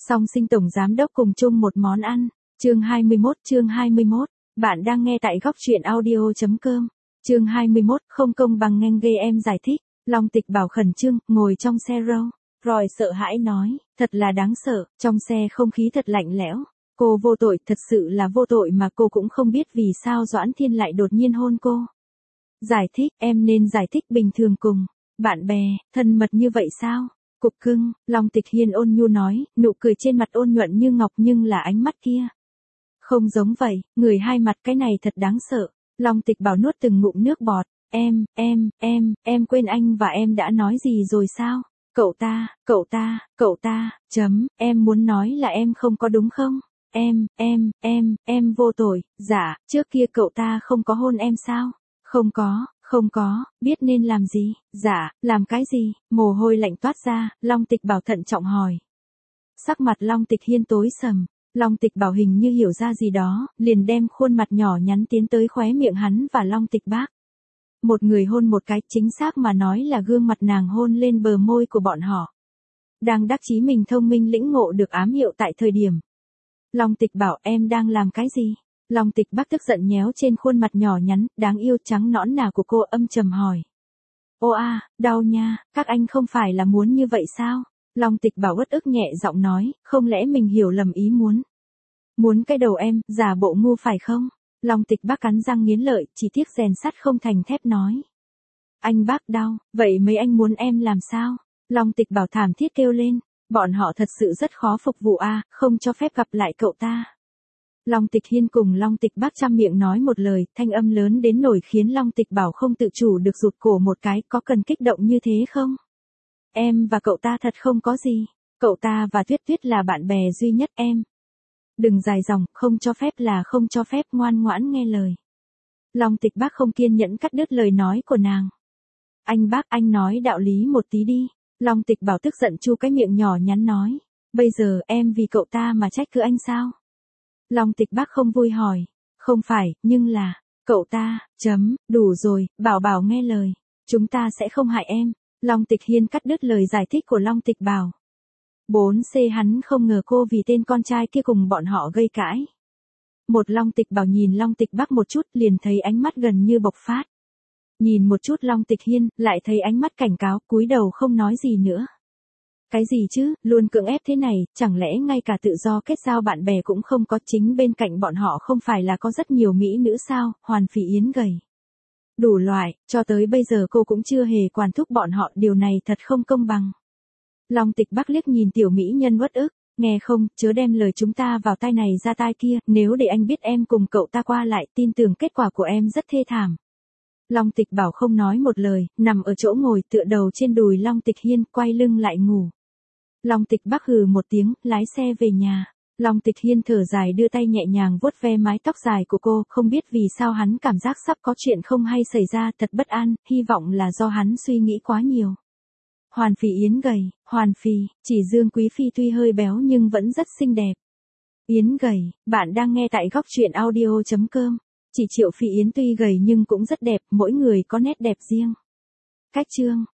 Song Sinh tổng giám đốc cùng chung một món ăn. Chương 21. Bạn đang nghe tại góc truyện audio.com. Chương 21, không công bằng ngang ghê em giải thích. Long Tịch Bảo khẩn trương, ngồi trong xe Rolls Royce sợ hãi nói, thật là đáng sợ, trong xe không khí thật lạnh lẽo. Cô vô tội, thật sự là vô tội mà cô cũng không biết vì sao Doãn Thiên lại đột nhiên hôn cô. Giải thích, em nên giải thích bình thường cùng bạn bè, thân mật như vậy sao? Cục cưng, Long Tịch Hiên ôn nhu nói, nụ cười trên mặt ôn nhuận như ngọc nhưng là ánh mắt kia. Không giống vậy, người hai mặt cái này thật đáng sợ. Long Tịch Bảo nuốt từng ngụm nước bọt, em quên anh và em đã nói gì rồi sao? Cậu ta, em muốn nói là em không có đúng không? Em vô tội, dạ, trước kia cậu ta không có hôn em sao? Không có, biết nên làm gì? Dạ, làm cái gì? Mồ hôi lạnh toát ra, Long Tịch Bảo thận trọng hỏi. Sắc mặt Long Tịch Hiên tối sầm, Long Tịch Bảo hình như hiểu ra gì đó, liền đem khuôn mặt nhỏ nhắn tiến tới khóe miệng hắn và Long Tịch Bác. Một người hôn một cái, chính xác mà nói là gương mặt nàng hôn lên bờ môi của bọn họ. Đang đắc chí mình thông minh lĩnh ngộ được ám hiệu tại thời điểm. Long Tịch Bảo, em đang làm cái gì? Long Tịch Bác tức giận nhéo trên khuôn mặt nhỏ nhắn, đáng yêu trắng nõn nà của cô âm trầm hỏi. Ô a, đau nha, các anh không phải là muốn như vậy sao? Long Tịch Bảo uất ức nhẹ giọng nói, không lẽ mình hiểu lầm ý muốn. Muốn cái đầu em, giả bộ ngu phải không? Long Tịch Bác cắn răng nghiến lợi, chỉ tiếc rèn sắt không thành thép nói. Anh bác đau, vậy mấy anh muốn em làm sao? Long Tịch Bảo thảm thiết kêu lên, bọn họ thật sự rất khó phục vụ a, không cho phép gặp lại cậu ta. Long Tịch Hiên cùng Long Tịch Bác trăm miệng nói một lời, thanh âm lớn đến nổi khiến Long Tịch Bảo không tự chủ được rụt cổ một cái, có cần kích động như thế không? Em và cậu ta thật không có gì, cậu ta và Tuyết Tuyết là bạn bè duy nhất em. Đừng dài dòng, không cho phép là không cho phép, ngoan ngoãn nghe lời. Long Tịch Bác không kiên nhẫn cắt đứt lời nói của nàng. Anh bác, anh nói đạo lý một tí đi. Long Tịch Bảo tức giận chu cái miệng nhỏ nhắn nói. Bây giờ em vì cậu ta mà trách cứ anh sao? Long Tịch Bác không vui hỏi. Không phải, nhưng là, cậu ta, đủ rồi, Bảo nghe lời. Chúng ta sẽ không hại em. Long Tịch Hiên cắt đứt lời giải thích của Long Tịch Bảo. 4C hắn không ngờ cô vì tên con trai kia cùng bọn họ gây cãi. Một Long Tịch Bảo nhìn Long Tịch Bác một chút liền thấy ánh mắt gần như bộc phát. Nhìn một chút Long Tịch Hiên, lại thấy ánh mắt cảnh cáo, cúi đầu không nói gì nữa. Cái gì chứ, luôn cưỡng ép thế này, chẳng lẽ ngay cả tự do kết giao bạn bè cũng không có, chính bên cạnh bọn họ không phải là có rất nhiều mỹ nữ sao, Hoàn Phỉ Yến gầy. Đủ loại, cho tới bây giờ cô cũng chưa hề quản thúc bọn họ, điều này thật không công bằng. Long Tịch Bác liếc nhìn tiểu mỹ nhân uất ức, nghe không, chớ đem lời chúng ta vào tai này ra tai kia, nếu để anh biết em cùng cậu ta qua lại, tin tưởng kết quả của em rất thê thảm. Long Tịch Bảo không nói một lời, nằm ở chỗ ngồi tựa đầu trên đùi Long Tịch Hiên, quay lưng lại ngủ. Long Tịch Bác hừ một tiếng, lái xe về nhà. Long Tịch Hiên thở dài đưa tay nhẹ nhàng vuốt ve mái tóc dài của cô, không biết vì sao hắn cảm giác sắp có chuyện không hay xảy ra, thật bất an, hy vọng là do hắn suy nghĩ quá nhiều. Hoàn Phỉ Yến gầy, Hoàn Phỉ, chỉ Dương Quý Phi tuy hơi béo nhưng vẫn rất xinh đẹp. Yến gầy, bạn đang nghe tại góc truyện audio.com. Chỉ Triệu Phỉ Yến tuy gầy nhưng cũng rất đẹp, mỗi người có nét đẹp riêng. Cách chương.